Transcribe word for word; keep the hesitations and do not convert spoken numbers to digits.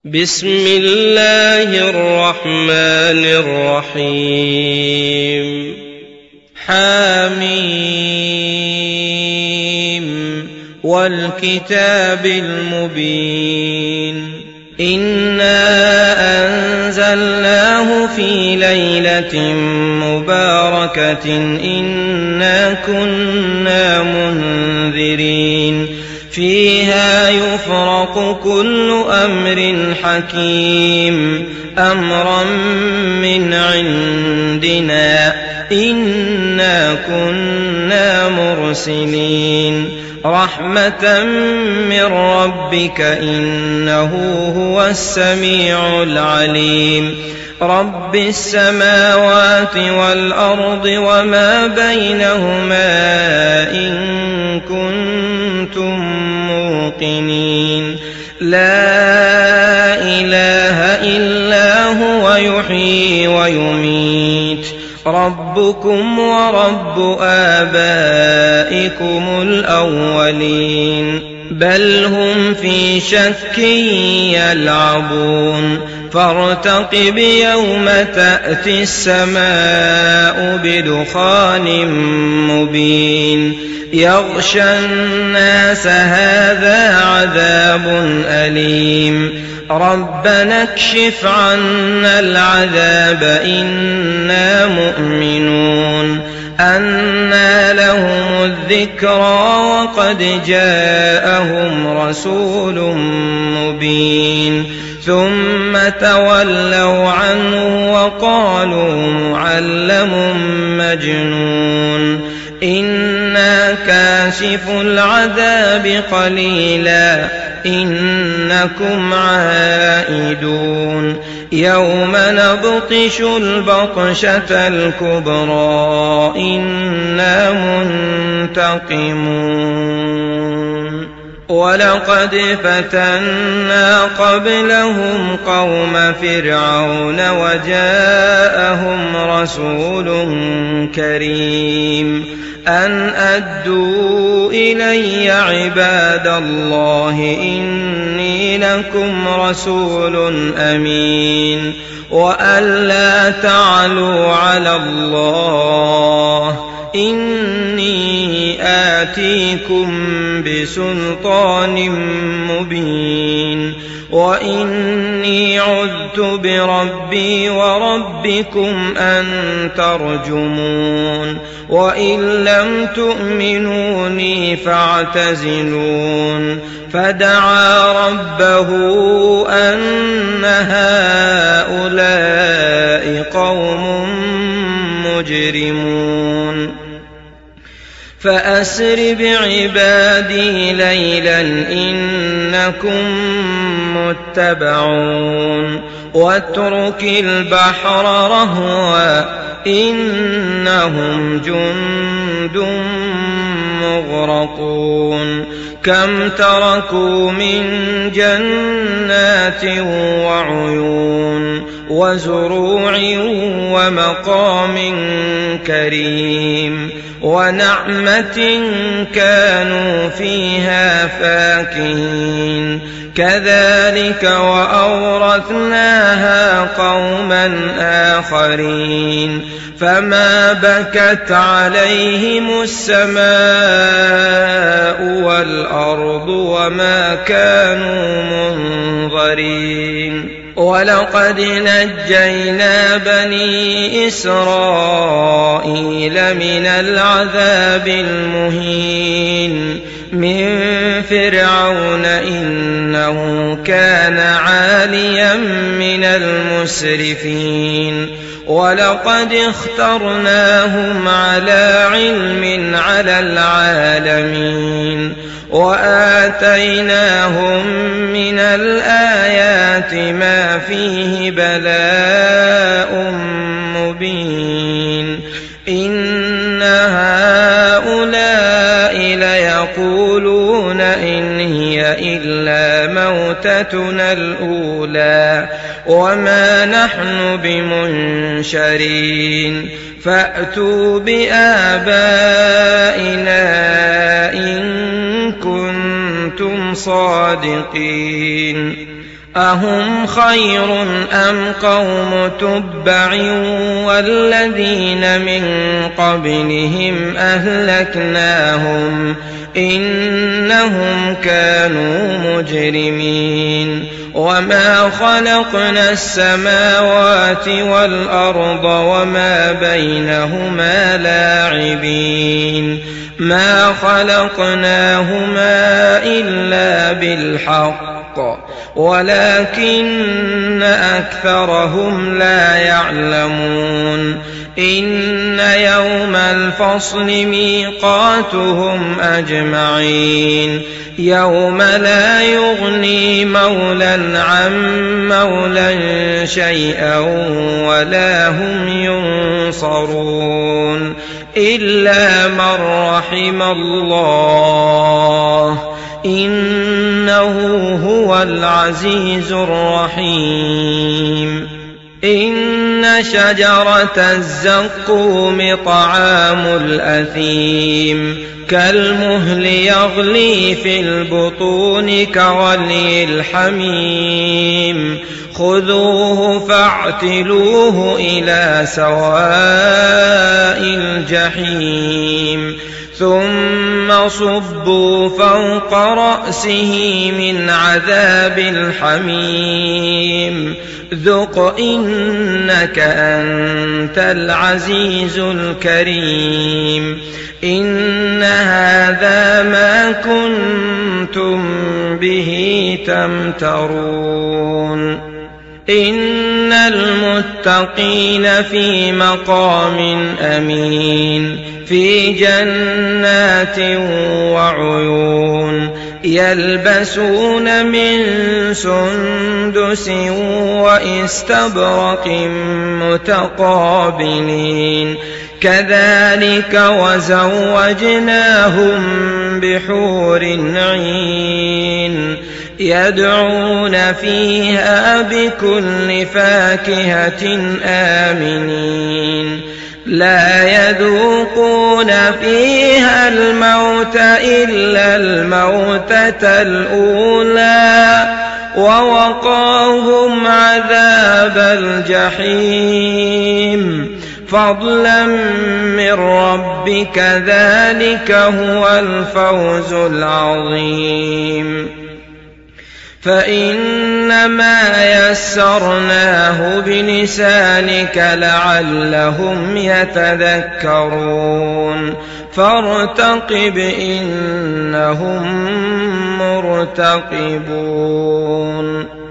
بسم الله الرحمن الرحيم حميم والكتاب المبين إنا أنزلناه في ليلة مباركة إنا كنا منذرين فيها يفرق كل أمر حكيم أمرا من عندنا إنا كنا مرسلين رحمة من ربك إنه هو السميع العليم رب السماوات والأرض وما بينهما إن كنتم موقنين لا إله إلا هو يحيي ويميت ربكم ورب آبائكم الأولين بل هم في شك يلعبون فارتقب يوم تأتي السماء بدخان مبين يغشى الناس هذا عذاب أليم ربنا اكشف عنا العذاب إنا مؤمنون أنى لهم الذكرى وقد جاءهم رسول مبين ثم تولوا عنه وقالوا معلم مجنون إنا كاشف العذاب قليلا إنكم عائدون يوم نبطش البطشة الكبرى إنا منتقمون ولقد فتنا قبلهم قوم فرعون وجاءهم رسول كريم أن أدوا إلي عباد الله إني لكم رسول أمين وأن لا تعلوا على الله إني آتيكم بسلطان مبين وإني عذت بربي وربكم أن ترجمون وإن لم تؤمنوني فاعتزلون فدعا ربه أن هؤلاء قوم مجرمون فأسر بعبادي ليلا إنكم متبعون واترك البحر رهوا إنهم جند مغرقون كم تركوا من جنات وعيون وزروع ومقام كريم ونعمة كانوا فيها فاكهين كذلك وأورثناها قوما آخرين فما بكت عليهم السماء والأرض وما كانوا منظرين ولقد نجينا بني إسرائيل من العذاب المهين من فرعون إنه كان عاليا من المسرفين ولقد اخترناهم على علم على العالمين وآتيناهم من الآيات ما فيه بلاء مبين إن هؤلاء ليقولون إن هي إلا موتتنا الأولى وما نحن بمنشرين فأتوا بآبائنا إن كنتم صادقين أهم خير أم قوم تبع والذين من قبلهم أهلكناهم إنهم كانوا مجرمين وما خلقنا السماوات والأرض وما بينهما لاعبين ما خلقناهما إلا بالحق ولكن أكثرهم لا يعلمون إن يوم الفصل ميقاتهم أجمعين يوم لا يغني مولى عن مولى شيئا ولا هم ينصرون إلا من رحم الله إنه هو العزيز الرحيم إن شجرة الزقوم طعام الأثيم كالمهل يغلي في البطون كغلي الحميم خذوه فاعتلوه إلى سواء الجحيم ثم صبوا فوق رأسه من عذاب الحميم ذق إنك أنت العزيز الكريم إن هذا ما كنتم به تمترون إن المتقين في مقام أمين في جنات وعيون يلبسون من سندس وإستبرق متقابلين كذلك وزوجناهم بحور عين يدعون فيها بكل فاكهة آمنين لا يذوقون فيها الموت إلا الموتة الأولى ووقاهم عذاب الجحيم فضلا من ربك ذلك هو الفوز العظيم فإنما يسرناه بلسانك لعلهم يتذكرون فارتقب إنهم مرتقبون.